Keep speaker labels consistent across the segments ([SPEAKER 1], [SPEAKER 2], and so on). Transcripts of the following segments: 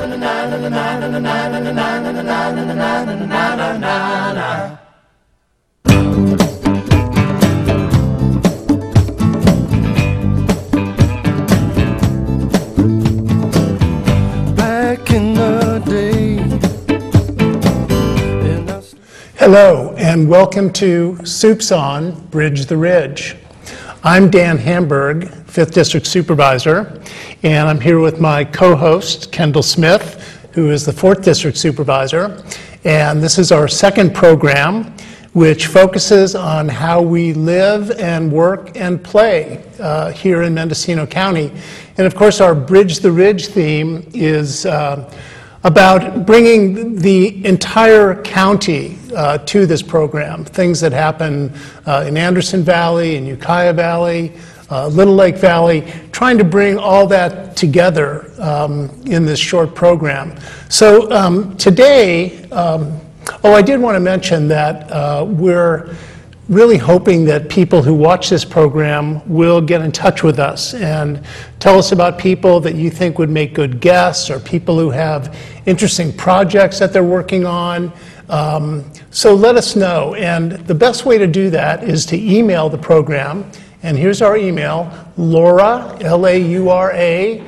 [SPEAKER 1] Hello, and welcome to Soups On Bridge the Ridge. I'm Dan Hamburg, 5th District Supervisor, and I'm here with my co-host, Kendall Smith, who is the 4th District Supervisor. And this is our second program, which focuses on how we live and work and play here in Mendocino County. And of course, our Bridge the Ridge theme is about bringing the entire county to this program. Things that happen in Anderson Valley, in Ukiah Valley, Little Lake Valley, trying to bring all that together in this short program. So today, I did want to mention that we're really hoping that people who watch this program will get in touch with us and tell us about people that you think would make good guests or people who have interesting projects that they're working on. So let us know. And the best way to do that is to email the program. And here's our email, Laura, L-A-U-R-A,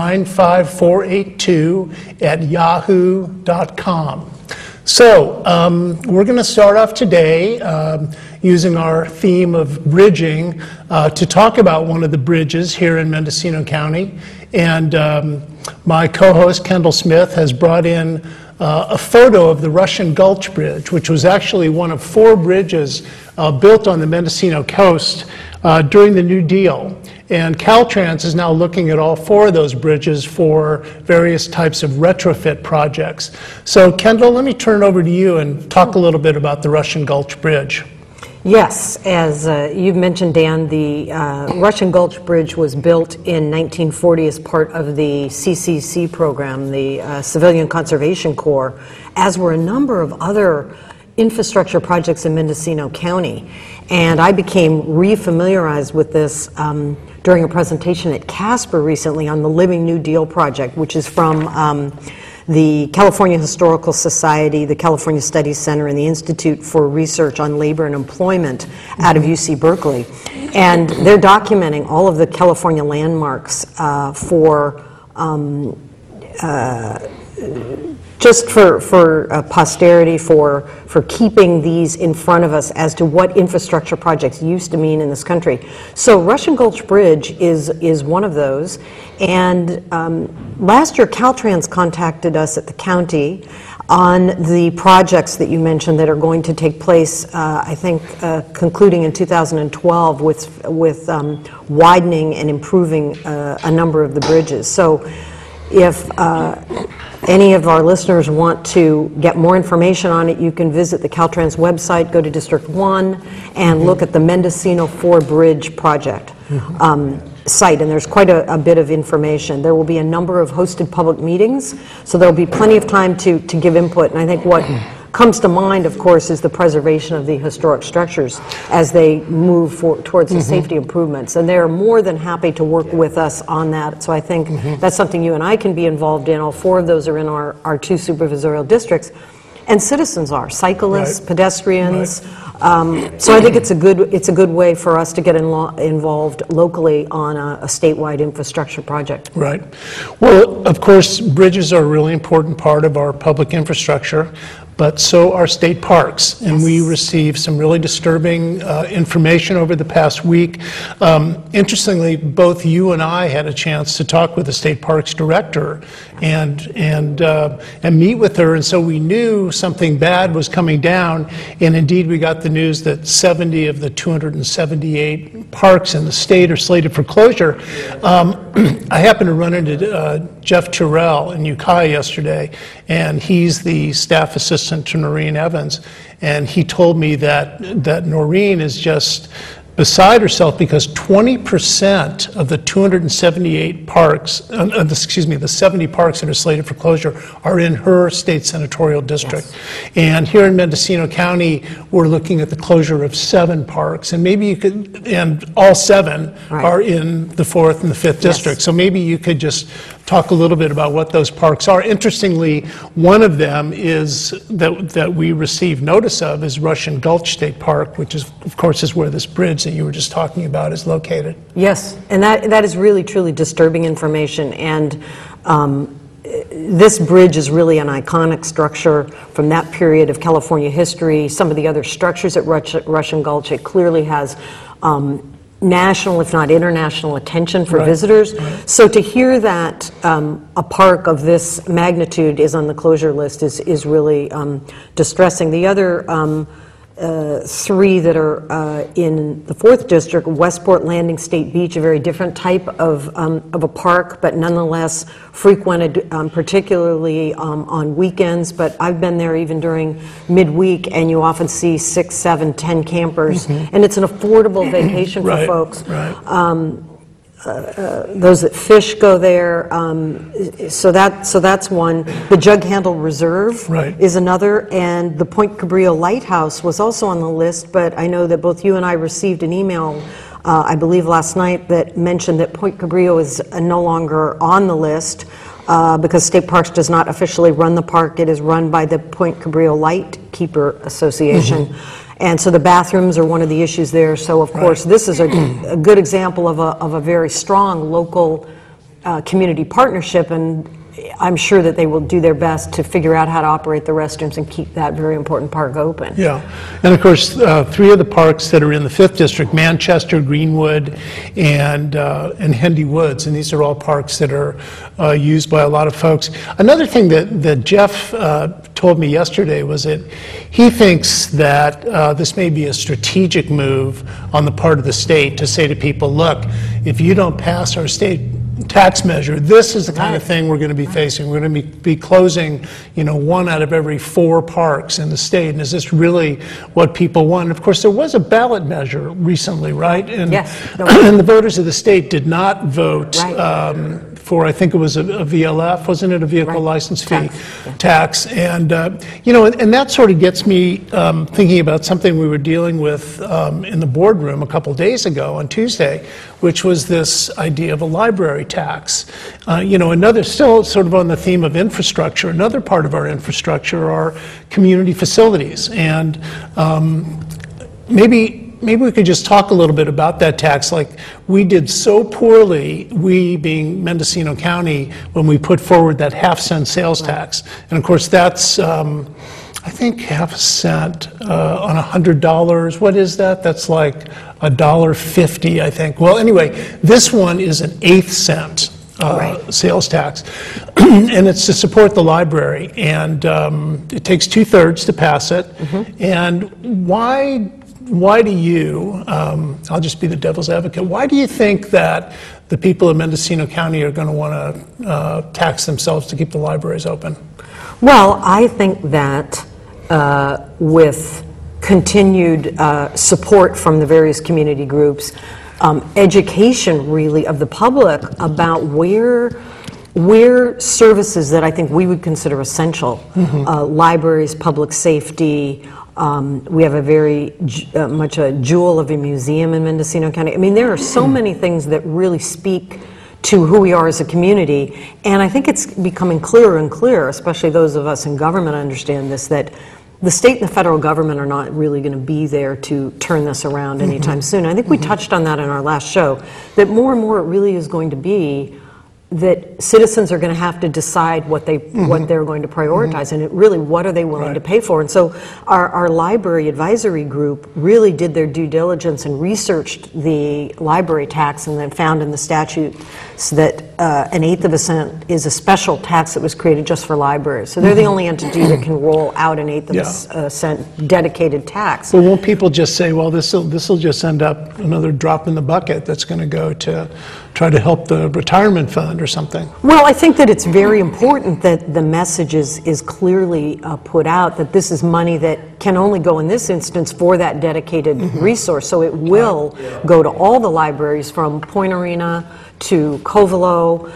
[SPEAKER 1] 95482 at yahoo.com. So we're going to start off today using our theme of bridging to talk about one of the bridges here in Mendocino County. And my co-host, Kendall Smith, has brought in a photo of the Russian Gulch Bridge, which was actually one of 4 bridges built on the Mendocino coast during the New Deal. And Caltrans is now looking at all 4 of those bridges for various types of retrofit projects. So Kendall, let me turn it over to you and talk a little bit about the Russian Gulch Bridge.
[SPEAKER 2] Yes, as you've mentioned, Dan, the Russian Gulch Bridge was built in 1940 as part of the CCC program, the Civilian Conservation Corps, as were a number of other infrastructure projects in Mendocino County. And I became re-familiarized with this during a presentation at Casper recently on the Living New Deal project, which is from the California Historical Society, the California Studies Center, and the Institute for Research on Labor and Employment out of UC Berkeley. And they're documenting all of the California landmarks for just for posterity, for keeping these in front of us as to what infrastructure projects used to mean in this country. So Russian Gulch Bridge is one of those. And last year, Caltrans contacted us at the county on the projects that you mentioned that are going to take place, I think, concluding in 2012 with widening and improving a number of the bridges. So if any of our listeners want to get more information on it, you can visit the Caltrans website, go to District 1, and look at the Mendocino 4 Bridge project site, and there's quite a bit of information. There will be a number of hosted public meetings, so there'll be plenty of time to give input, and I think what comes to mind, of course, is the preservation of the historic structures as they move towards the safety improvements. And they're more than happy to work with us on that. So I think that's something you and I can be involved in. All 4 of those are in our 2 supervisorial districts. And citizens are, cyclists, pedestrians. So I think it's a good way for us to get involved locally on a statewide infrastructure project.
[SPEAKER 1] Right. Well, of course, bridges are a really important part of our public infrastructure, but so are state parks. And we received some really disturbing information over the past week. Interestingly, both you and I had a chance to talk with the state parks director and meet with her, and so we knew something bad was coming down, and indeed we got the news that 70 of the 278 parks in the state are slated for closure. I happened to run into Jeff Terrell in Ukiah yesterday, and he's the staff assistant to Noreen Evans, and he told me that Noreen is just beside herself because 20% of the 278 parks, the 70 parks that are slated for closure are in her state senatorial district.
[SPEAKER 2] Yes.
[SPEAKER 1] And here in Mendocino County, we're looking at the closure of 7 parks. And maybe you could, and all 7
[SPEAKER 2] Right.
[SPEAKER 1] are in the 4th and the 5th district. So maybe you could just talk a little bit about what those parks are. Interestingly, one of them is that we received notice of is Russian Gulch State Park, which is, of course, is where this bridge that you were just talking about is located.
[SPEAKER 2] Yes, and that is really, truly disturbing information. And this bridge is really an iconic structure from that period of California history. Some of the other structures at Russian Gulch, it clearly has national, if not international, attention for visitors. Right. So to hear that a park of this magnitude is on the closure list is really distressing. The other 3 that are in the 4th district, Westport Landing State Beach, a very different type of a park, but nonetheless frequented particularly on weekends. But I've been there even during midweek, and you often see 6, 7, 10 campers, and it's an affordable vacation for folks.
[SPEAKER 1] Right.
[SPEAKER 2] Those that fish go there, so that's one. The Jug Handle Reserve is another, and the Point Cabrillo Lighthouse was also on the list, but I know that both you and I received an email, I believe last night, that mentioned that Point Cabrillo is no longer on the list because State Parks does not officially run the park. It is run by the Point Cabrillo Lightkeeper Association. And so the bathrooms are one of the issues there. So, of course, this is a good example of a very strong local community partnership, and I'm sure that they will do their best to figure out how to operate the restrooms and keep that very important park open.
[SPEAKER 1] Yeah, and of course, 3 of the parks that are in the 5th district, Manchester, Greenwood, and Hendy Woods, and these are all parks that are used by a lot of folks. Another thing that Jeff told me yesterday was that he thinks that this may be a strategic move on the part of the state to say to people, look, if you don't pass our state tax measure, this is the kind of thing we're going to be facing. We're going to be closing, 1 out of every 4 parks in the state. And is this really what people want? And of course, there was a ballot measure recently, right? And,
[SPEAKER 2] yes.
[SPEAKER 1] And the voters of the state did not vote for, I think it was a VLF, wasn't it, a vehicle license fee tax? And, and that sort of gets me thinking about something we were dealing with in the boardroom a couple days ago on Tuesday, which was this idea of a library tax. Another, still sort of on the theme of infrastructure, another part of our infrastructure are community facilities. And maybe we could just talk a little bit about that tax. Like, we did so poorly, we being Mendocino County, when we put forward that half-cent sales tax. And of course, that's, I think, half a cent on $100. What is that? That's like $1.50, I think. Well, anyway, this one is an 1/8 cent sales tax, and it's to support the library. And it takes 2/3 to pass it. And why do you, I'll just be the devil's advocate, why do you think that the people of Mendocino County are going to want to tax themselves to keep the libraries open?
[SPEAKER 2] Well, I think that with continued support from the various community groups, education really of the public about where services that I think we would consider essential, libraries, public safety, we have a very much a jewel of a museum in Mendocino County. I mean, there are so many things that really speak to who we are as a community, and I think it's becoming clearer and clearer, especially those of us in government understand this, that the state and the federal government are not really going to be there to turn this around anytime soon. I think we touched on that in our last show, that more and more it really is going to be that citizens are going to have to decide what they're going to prioritize, and really what are they willing to pay for. And so our library advisory group really did their due diligence and researched the library tax, and then found in the statute that an 1/8 of a cent is a special tax that was created just for libraries. So they're the only entity that can roll out an 1/8 of a cent dedicated tax.
[SPEAKER 1] Well, won't people just say, well, this will just end up another drop in the bucket that's going to go to try to help the retirement fund or something.
[SPEAKER 2] Well, I think that it's very important that the message is clearly put out that this is money that can only go in this instance for that dedicated resource. So it will go to all the libraries from Point Arena to Covelo,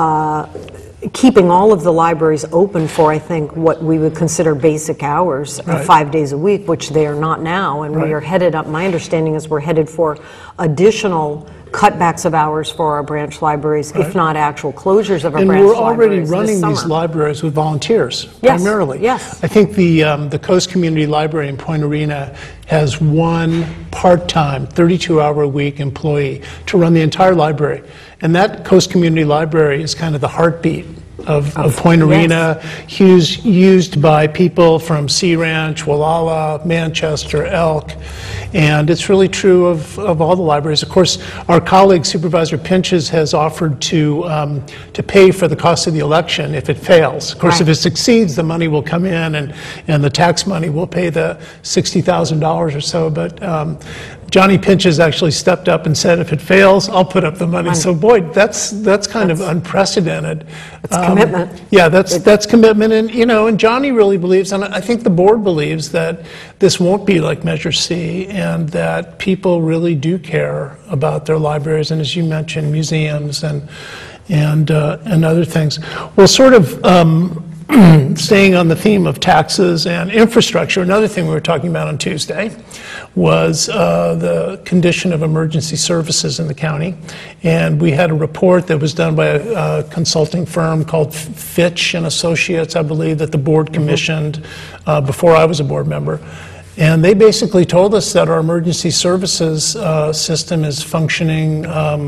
[SPEAKER 2] keeping all of the libraries open for, I think, what we would consider basic hours, 5 days a week, which they are not now. And we are headed up, my understanding is we're headed for additional cutbacks of hours for our branch libraries, if not actual closures of our branch libraries.
[SPEAKER 1] And we're already running these libraries with volunteers, primarily.
[SPEAKER 2] Yes.
[SPEAKER 1] I think the Coast Community Library in Point Arena has one part-time, 32-hour-a-week employee to run the entire library. And that Coast Community Library is kind of the heartbeat of Point Arena, used by people from Sea Ranch, Wallala, Manchester, Elk, and it's really true of all the libraries. Of course, our colleague Supervisor Pinches has offered to pay for the cost of the election if it fails. Of course, if it succeeds, the money will come in, and the tax money will pay the $60,000 or so. But Johnny Pinches actually stepped up and said, if it fails, I'll put up the money. So, boy, that's kind of unprecedented.
[SPEAKER 2] It's commitment.
[SPEAKER 1] Yeah, that's commitment. And, and Johnny really believes, and I think the board believes, that this won't be like Measure C, and that people really do care about their libraries, and as you mentioned, museums and other things. Well, sort of staying on the theme of taxes and infrastructure, another thing we were talking about on Tuesday was the condition of emergency services in the county. And we had a report that was done by a consulting firm called Fitch and Associates, I believe, that the board commissioned before I was a board member. And they basically told us that our emergency services system is functioning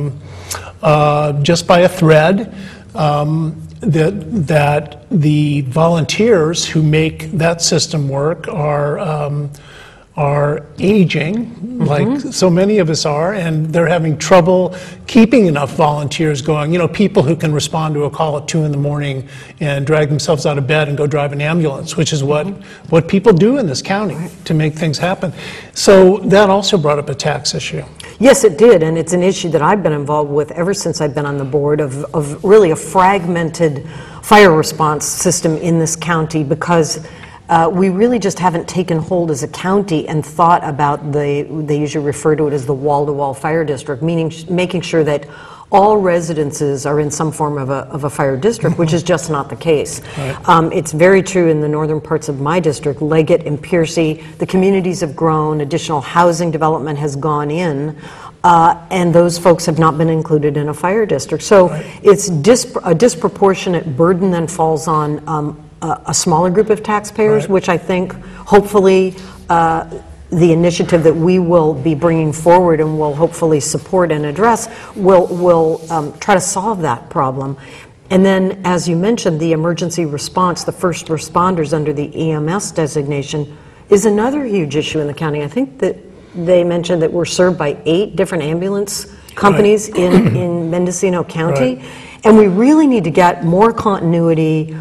[SPEAKER 1] just by a thread. That the volunteers who make that system work are aging, like so many of us are, and they're having trouble keeping enough volunteers going. People who can respond to a call at 2 in the morning and drag themselves out of bed and go drive an ambulance, which is what people do in this county to make things happen. So that also brought up a tax issue.
[SPEAKER 2] Yes, it did, and it's an issue that I've been involved with ever since I've been on the board of really a fragmented fire response system in this county, because we really just haven't taken hold as a county and thought about they usually refer to it as the wall-to-wall fire district, meaning making sure that all residences are in some form of a fire district, which is just not the case. It's very true in the northern parts of my district, Leggett and Piercy. The communities have grown, additional housing development has gone in, and those folks have not been included in a fire district. So it's a disproportionate burden then falls on a smaller group of taxpayers, which I think hopefully the initiative that we will be bringing forward and will hopefully support and address will try to solve that problem. And then, as you mentioned, the emergency response, the first responders under the EMS designation, is another huge issue in the county. I think that they mentioned that we're served by 8 different ambulance companies in Mendocino County, and we really need to get more continuity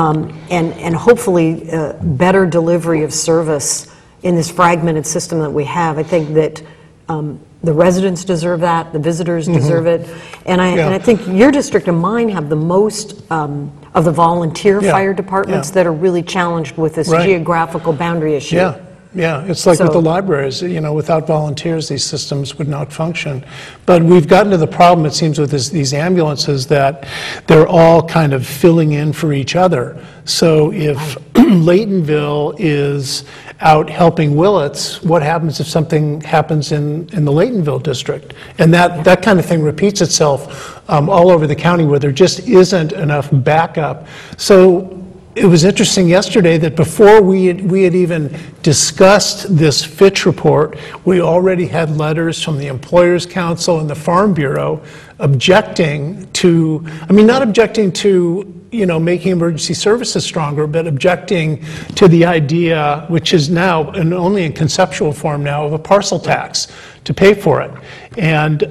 [SPEAKER 2] and hopefully better delivery of service in this fragmented system that we have. I think that the residents deserve that, the visitors deserve it, and I think your district and mine have the most of the volunteer fire departments that are really challenged with this geographical boundary issue.
[SPEAKER 1] Yeah, it's like with the libraries, without volunteers, these systems would not function. But we've gotten to the problem, it seems, with these ambulances, that they're all kind of filling in for each other. So if Laytonville is out helping Willits, what happens if something happens in the Laytonville district? And that kind of thing repeats itself all over the county, where there just isn't enough backup. So it was interesting yesterday that before we had even discussed this Fitch report, we already had letters from the Employers Council and the Farm Bureau objecting to, not objecting to, making emergency services stronger, but objecting to the idea, which is now, and only in conceptual form now, of a parcel tax to pay for it. And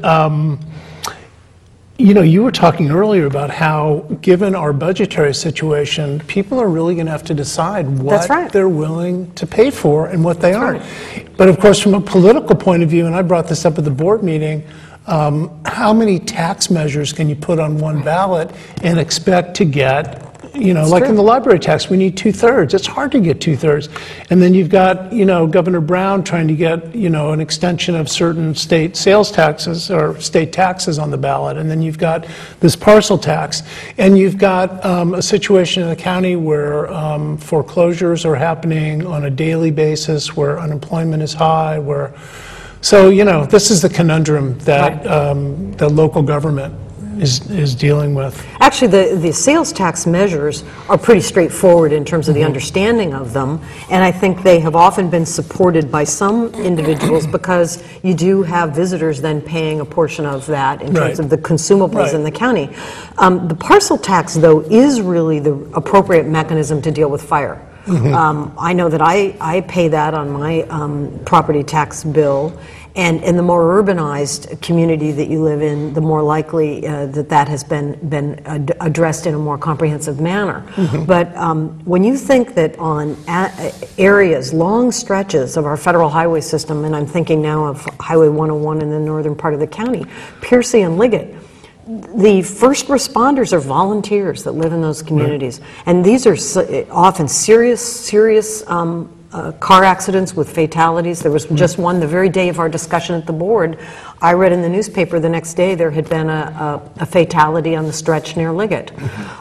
[SPEAKER 1] you were talking earlier about how, given our budgetary situation, people are really going to have to decide what they're willing to pay for and what they aren't. But of course, from a political point of view, and I brought this up at the board meeting, how many tax measures can you put on one ballot and expect to get, like in the library tax, we need 2/3. It's hard to get 2/3. And then you've got, Governor Brown trying to get, an extension of certain state sales taxes or state taxes on the ballot. And then you've got this parcel tax. And you've got a situation in the county where foreclosures are happening on a daily basis, where unemployment is high, So, this is the conundrum that the local government is dealing with.
[SPEAKER 2] Actually, the sales tax measures are pretty straightforward in terms of the understanding of them, and I think they have often been supported by some individuals because you do have visitors then paying a portion of that in terms of the consumables in the county. The parcel tax, though, is really the appropriate mechanism to deal with fire. I know that I pay that on my property tax bill, and in the more urbanized community that you live in, the more likely that has been addressed in a more comprehensive manner. But when you think that on areas, long stretches of our federal highway system, and I'm thinking now of Highway 101 in the northern part of the county, Piercy and Liggett, the first responders are volunteers that live in those communities, and these are often serious car accidents with fatalities. There was just one the very day of our discussion at the board. I read in the newspaper the next day there had been a fatality on the stretch near Liggett.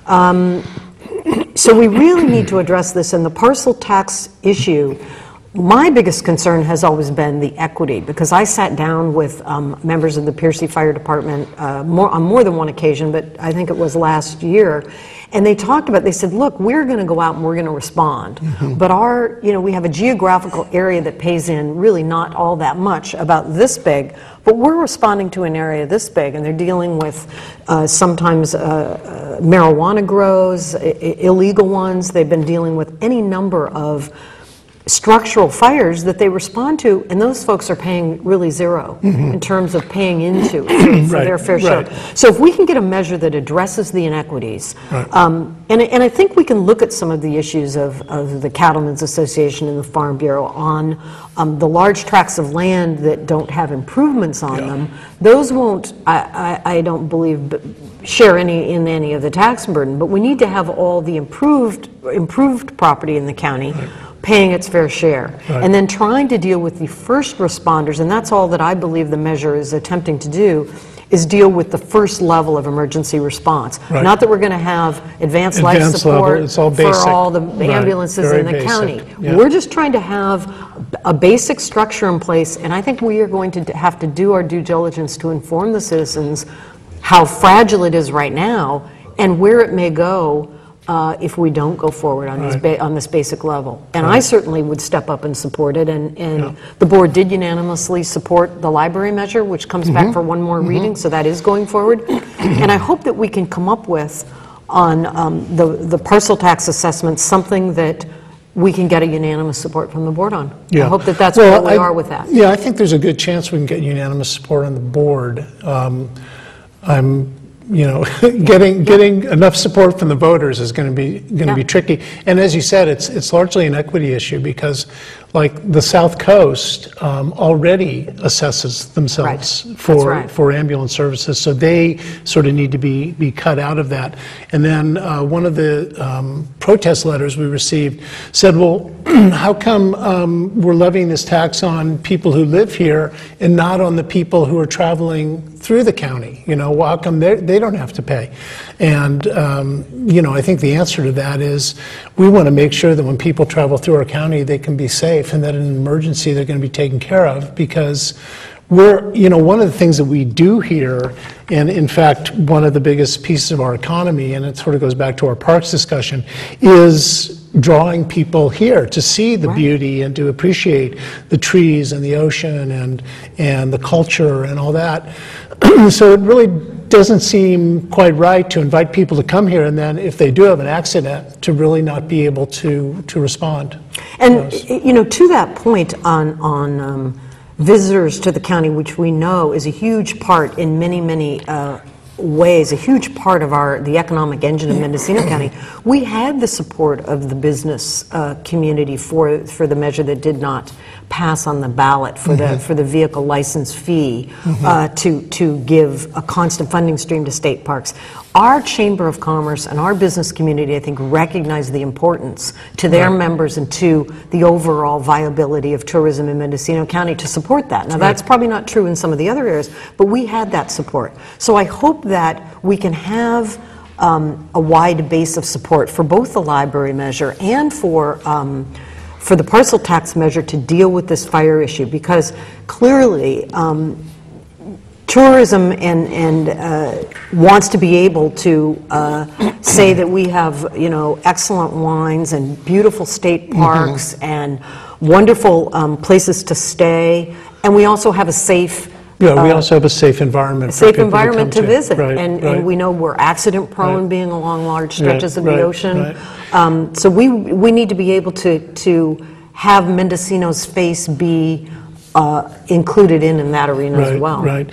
[SPEAKER 2] So we really need to address this, and the parcel tax issue. My biggest concern has always been the equity, because I sat down with members of the Piercy Fire Department on more than one occasion, but I think it was last year, and they said, look, we're going to go out and we're going to respond, but we have a geographical area that pays in really not all that much, about this big, but we're responding to an area this big, and they're dealing with sometimes marijuana grows, illegal ones. They've been dealing with any number of structural fires that they respond to, and those folks are paying really zero in terms of paying into for their fair share. So if we can get a measure that addresses the inequities, and I think we can look at some of the issues of the Cattlemen's Association and the Farm Bureau on the large tracts of land that don't have improvements on them. Those won't, I don't believe, share any of the tax burden, but we need to have all the improved property in the county paying its fair share, and then trying to deal with the first responders, and that's all that I believe the measure is attempting to do, is deal with the first level of emergency response. Not that we're going to have advanced life support for all the ambulances in the county. We're just trying to have a basic structure in place, and I think we are going to have to do our due diligence to inform the citizens how fragile it is right now and where it may go if we don't go forward on this basic level. And I certainly would step up and support it, and the board did unanimously support the library measure, which comes back for one more reading, so that is going forward. And I hope that we can come up with, on the parcel tax assessment, something that we can get a unanimous support from the board on. I hope that that's where we are with that.
[SPEAKER 1] Yeah, I think there's a good chance we can get unanimous support on the board. Getting enough support from the voters is going to be tricky. And as you said, it's largely an equity issue, because like the South Coast already assesses themselves for ambulance services, so they sort of need to be cut out of that. And then one of the protest letters we received said, well, how come we're levying this tax on people who live here and not on the people who are traveling through the county? Well, how come they don't have to pay? And I think the answer to that is we want to make sure that when people travel through our county, they can be safe, and that in an emergency they're going to be taken care of, because one of the things that we do here, and in fact one of the biggest pieces of our economy, and it sort of goes back to our parks discussion, is drawing people here to see the beauty and to appreciate the trees and the ocean and the culture and all that. So it really doesn't seem quite right to invite people to come here, and then if they do have an accident, to really not be able to respond.
[SPEAKER 2] And to that point on visitors to the county, which we know is a huge part in many ways, a huge part of the economic engine of Mendocino County. We had the support of the business community for the measure that did not pass on the ballot for the vehicle license fee to give a constant funding stream to state parks. Our Chamber of Commerce and our business community, I think, recognize the importance to their members and to the overall viability of tourism in Mendocino County to support that. Now, that's probably not true in some of the other areas, but we had that support. So I hope that we can have a wide base of support for both the library measure and for the parcel tax measure to deal with this fire issue, because clearly tourism and wants to be able to say that we have, you know, excellent wines and beautiful state parks and wonderful places to stay, and we also have a safe.
[SPEAKER 1] Yeah, we also have a safe environment.
[SPEAKER 2] Safe environment to visit,
[SPEAKER 1] right,
[SPEAKER 2] and we know we're accident prone, being along large stretches of the ocean.
[SPEAKER 1] Right.
[SPEAKER 2] So we need to be able to have Mendocino's face be included in that arena as well.
[SPEAKER 1] Right.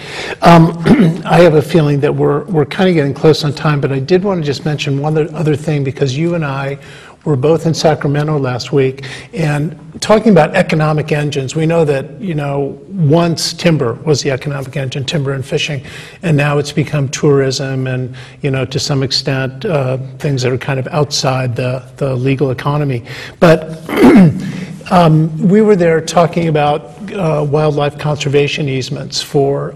[SPEAKER 1] I have a feeling that we're kind of getting close on time, but I did want to just mention one other thing, because you and I were both in Sacramento last week and talking about economic engines. We know that, you know, once timber was the economic engine, timber and fishing, and now it's become tourism and, you know, to some extent things that are kind of outside the legal economy. But we were there talking about wildlife conservation easements for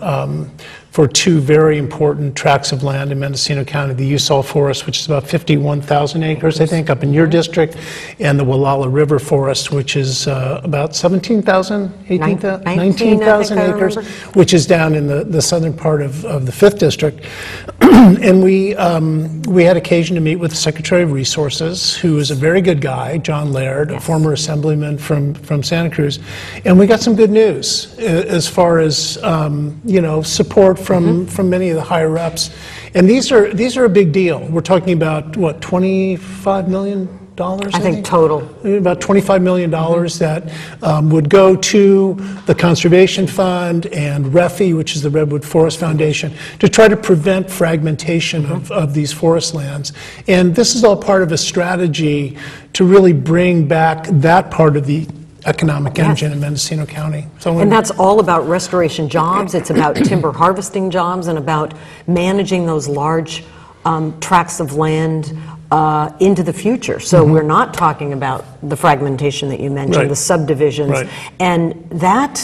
[SPEAKER 1] two very important tracts of land in Mendocino County, the Usal Forest, which is about 51,000 acres, I think, up in your district, and the Wallala River Forest, which is about 17,000, 18,000, 19,000 acres, which is down in the southern part of the 5th District. And we had occasion to meet with the Secretary of Resources, who is a very good guy, John Laird, a former assemblyman from Santa Cruz, and we got some good news as far as you know, support from many of the higher ups, and these are a big deal. We're talking about what, $25 million? I
[SPEAKER 2] think total.
[SPEAKER 1] About $25 million that would go to the Conservation Fund and REFI, which is the Redwood Forest Foundation, to try to prevent fragmentation of these forest lands. And this is all part of a strategy to really bring back that part of the economic engine in Mendocino County.
[SPEAKER 2] And that's all about restoration jobs. It's about timber harvesting jobs and about managing those large tracts of land into the future. So we're not talking about the fragmentation that you mentioned, the subdivisions. And that,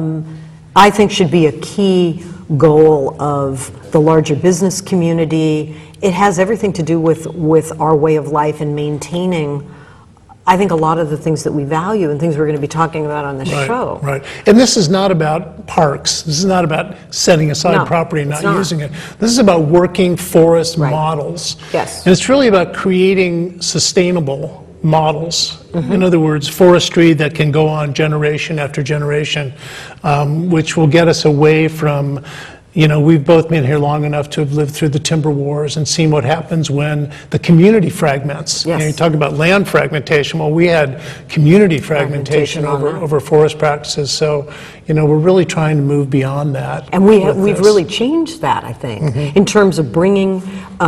[SPEAKER 2] I think, should be a key goal of the larger business community. It has everything to do with our way of life and maintaining, I think, a lot of the things that we value and things we're going to be talking about on the show.
[SPEAKER 1] Right. And this is not about parks. This is not about setting aside property and not using it. This is about working forest models.
[SPEAKER 2] Yes.
[SPEAKER 1] And it's really about creating sustainable models. In other words, forestry that can go on generation after generation, which will get us away from, you know, we've both been here long enough to have lived through the timber wars and seen what happens when the community fragments. You know, you talk about land fragmentation. Well, we had community fragmentation over forest practices. So, you know, we're really trying to move beyond that.
[SPEAKER 2] And we've really changed that, I think, in terms of bringing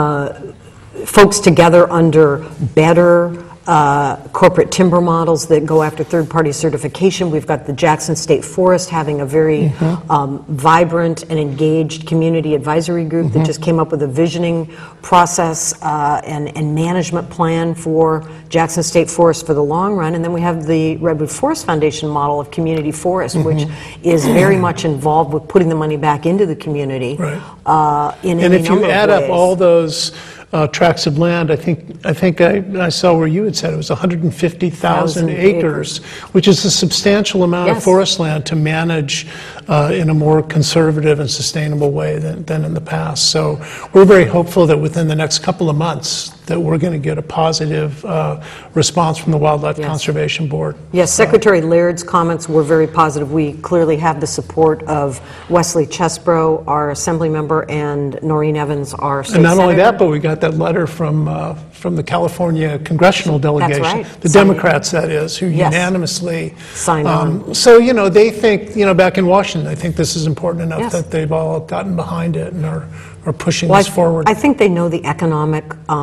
[SPEAKER 2] folks together under better corporate timber models that go after third-party certification. We've got the Jackson State Forest having a very vibrant and engaged community advisory group that just came up with a visioning process and management plan for Jackson State Forest for the long run. And then we have the Redwood Forest Foundation model of community forest, which is very much involved with putting the money back into the community. And
[SPEAKER 1] if you add up all those tracts of land, I think I saw where you had said it was 150,000 acres, which is a substantial amount of forest land to manage in a more conservative and sustainable way than in the past. So we're very hopeful that within the next couple of months that we're going to get a positive response from the Wildlife Conservation Board.
[SPEAKER 2] Yes, Secretary Laird's comments were very positive. We clearly have the support of Wesley Chesbro, our Assembly member, and Noreen Evans, our state
[SPEAKER 1] And not only
[SPEAKER 2] senator.
[SPEAKER 1] that, but we got that letter from from the California congressional delegation,
[SPEAKER 2] right.
[SPEAKER 1] the
[SPEAKER 2] Signed it.
[SPEAKER 1] Democrats, that is, who
[SPEAKER 2] Yes.
[SPEAKER 1] unanimously
[SPEAKER 2] Signed on.
[SPEAKER 1] So, they think, back in Washington, they think this is important enough
[SPEAKER 2] Yes.
[SPEAKER 1] that they've all gotten behind it and are pushing
[SPEAKER 2] Well,
[SPEAKER 1] this forward.
[SPEAKER 2] I think they know the economic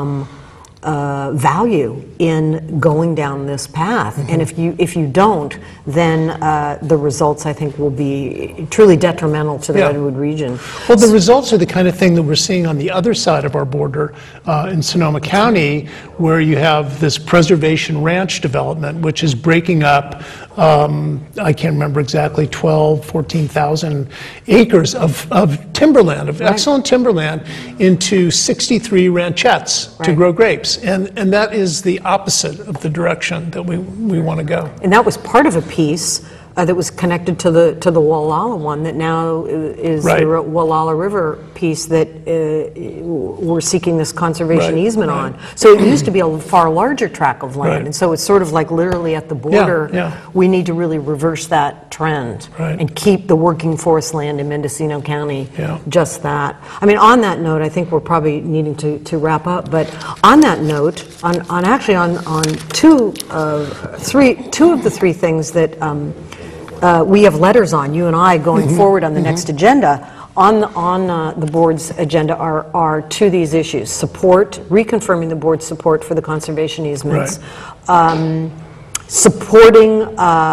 [SPEAKER 2] value in going down this path, and if you don't, then the results, I think, will be truly detrimental to the
[SPEAKER 1] Yeah.
[SPEAKER 2] Redwood region.
[SPEAKER 1] Well, the results are the kind of thing that we're seeing on the other side of our border in Sonoma County, where you have this preservation ranch development, which is breaking up, I can't remember exactly, 14,000 acres of timberland, of excellent timberland, into 63 ranchettes to
[SPEAKER 2] Right.
[SPEAKER 1] grow grapes. And that is the opposite of the direction that we want to go.
[SPEAKER 2] And that was part of a piece that was connected to the Wallala one that now is
[SPEAKER 1] Right.
[SPEAKER 2] the Wallala River piece that we're seeking this conservation
[SPEAKER 1] Right,
[SPEAKER 2] easement
[SPEAKER 1] right.
[SPEAKER 2] on. So it used to be a far larger tract of land,
[SPEAKER 1] Right.
[SPEAKER 2] and so it's sort of like literally at the border.
[SPEAKER 1] yeah.
[SPEAKER 2] We need to really reverse that trend
[SPEAKER 1] Right.
[SPEAKER 2] and keep the working forest land in Mendocino County
[SPEAKER 1] Yeah.
[SPEAKER 2] just that. I mean, on that note, I think we're probably needing to wrap up, but on that note, on two of the three things that we have letters on, you and I, going forward on the next agenda. On the board's agenda are two of these issues: reconfirming the board's support for the conservation easements, supporting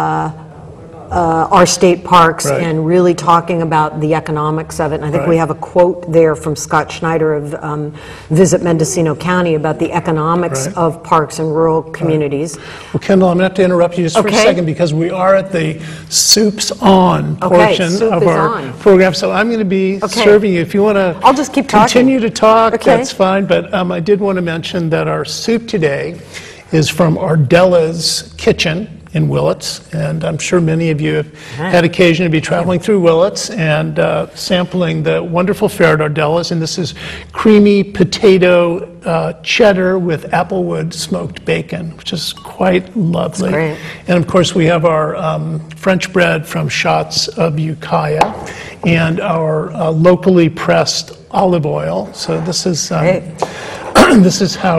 [SPEAKER 2] our state parks,
[SPEAKER 1] Right.
[SPEAKER 2] and really talking about the economics of it. And I think we
[SPEAKER 1] Right.
[SPEAKER 2] have a quote there from Scott Schneider of Visit Mendocino County about the economics
[SPEAKER 1] Right.
[SPEAKER 2] of parks and rural communities.
[SPEAKER 1] Well, Kendall, I'm going to have to interrupt you just for a
[SPEAKER 2] Okay.
[SPEAKER 1] second because we are at the Soups On
[SPEAKER 2] Okay,
[SPEAKER 1] portion
[SPEAKER 2] Soup
[SPEAKER 1] of
[SPEAKER 2] is
[SPEAKER 1] our
[SPEAKER 2] on.
[SPEAKER 1] program. So I'm going to be
[SPEAKER 2] Okay.
[SPEAKER 1] serving you. If you want to
[SPEAKER 2] I'll just keep talking.
[SPEAKER 1] continue to talk,
[SPEAKER 2] Okay.
[SPEAKER 1] that's fine. But I did want to mention that our soup today is from Ardella's Kitchen in Willits, and I'm sure many of you have had occasion to be traveling through Willits and sampling the wonderful fare at Ardella's, and this is creamy potato cheddar with applewood smoked bacon, which is quite lovely.
[SPEAKER 2] great.
[SPEAKER 1] And of course, we have our French bread from Shots of Ukiah and our locally pressed olive oil. So this is this is how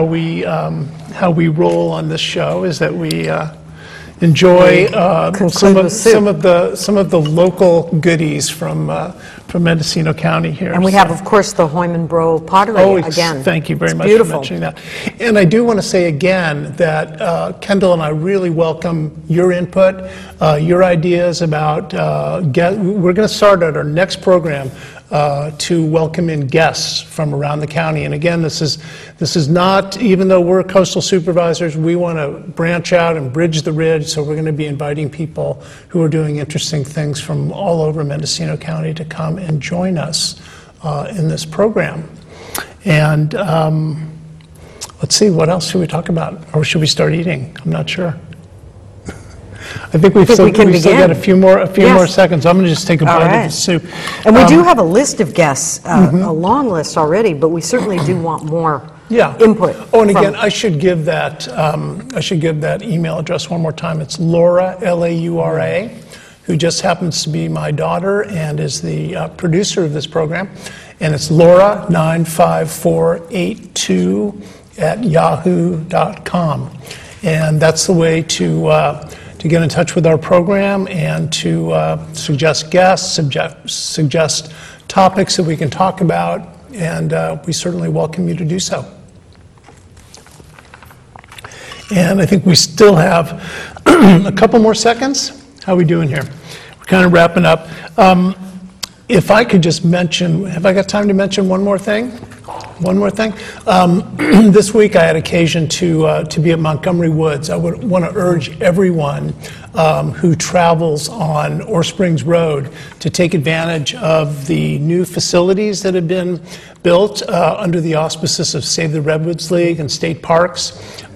[SPEAKER 1] we roll on this show, is that we enjoy
[SPEAKER 2] Conclude with soup.
[SPEAKER 1] some of the local goodies from Mendocino County here.
[SPEAKER 2] And we have, of course, the Hoyman Bro pottery again.
[SPEAKER 1] Thank you very
[SPEAKER 2] It's
[SPEAKER 1] much
[SPEAKER 2] beautiful.
[SPEAKER 1] for mentioning that. And I do want to say again that Kendall and I really welcome your input, your ideas about, we're going to start at our next program to welcome in guests from around the county. And again, this is not, even though we're coastal supervisors, we want to branch out and bridge the ridge, so we're going to be inviting people who are doing interesting things from all over Mendocino County to come and join us in this program. And let's see, what else should we talk about? Or should we start eating? I'm not sure. I think we've still
[SPEAKER 2] can
[SPEAKER 1] got a
[SPEAKER 2] begin.
[SPEAKER 1] few more
[SPEAKER 2] Yes.
[SPEAKER 1] seconds. I'm going to just take a
[SPEAKER 2] All
[SPEAKER 1] bite
[SPEAKER 2] right.
[SPEAKER 1] of the soup.
[SPEAKER 2] And we do have a list of guests, a long list already, but we certainly do want more input.
[SPEAKER 1] Oh, and
[SPEAKER 2] from-
[SPEAKER 1] again, I should give that email address one more time. It's Laura, Laura, who just happens to be my daughter and is the producer of this program. And it's Laura95482@yahoo.com. And that's the way to get in touch with our program and to suggest guests, suggest topics that we can talk about, and we certainly welcome you to do so. And I think we still have a couple more seconds. How are we doing here? We're kind of wrapping up. If I could just mention, have I got time to mention one more thing? One more thing. This week I had occasion to be at Montgomery Woods. I would want to urge everyone who travels on Ore Springs Road to take advantage of the new facilities that have been built under the auspices of Save the Redwoods League and state parks.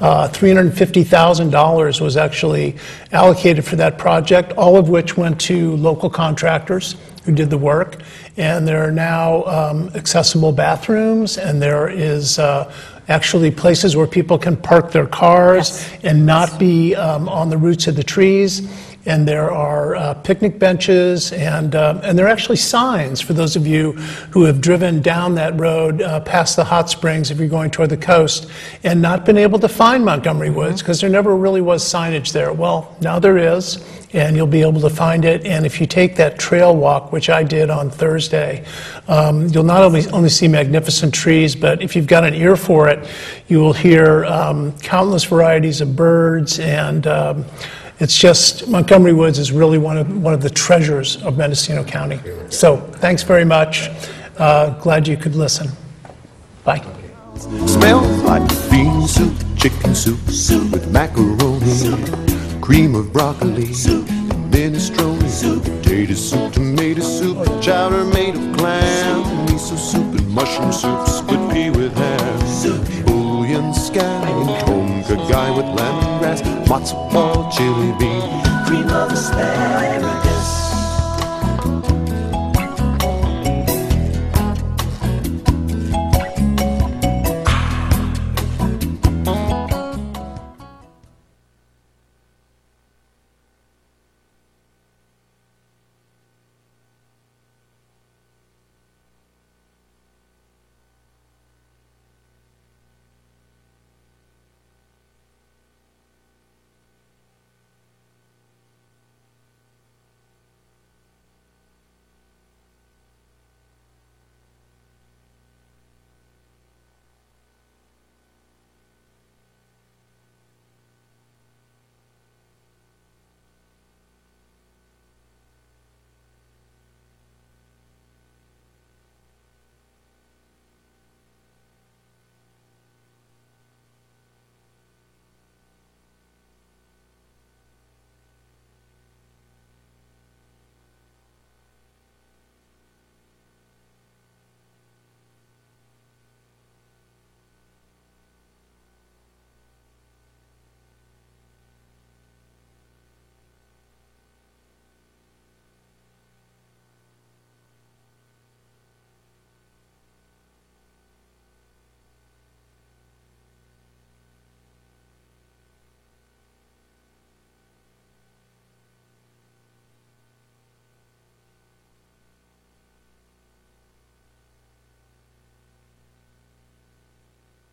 [SPEAKER 1] $350,000 was actually allocated for that project, all of which went to local contractors who did the work. And there are now accessible bathrooms, and there is actually places where people can park their cars and not be on the roots of the trees. and there are picnic benches, and there are actually signs for those of you who have driven down that road past the hot springs if you're going toward the coast and not been able to find Montgomery Woods because there never really was signage there. Well, now there is, and you'll be able to find it. And if you take that trail walk, which I did on Thursday, you'll not only see magnificent trees, but if you've got an ear for it, you will hear countless varieties of birds, and it's just, Montgomery Woods is really one of the treasures of Mendocino County. So thanks very much. Glad you could listen. Bye.
[SPEAKER 3] Smells like bean soup, chicken soup with macaroni, cream of broccoli, minestrone, potato soup, tomato soup, chowder made of clam, miso soup and mushroom soup, split pea with ham, bouillon scallion, tom kha gai with lemongrass, matzo ball, chili bean, cream of asparagus.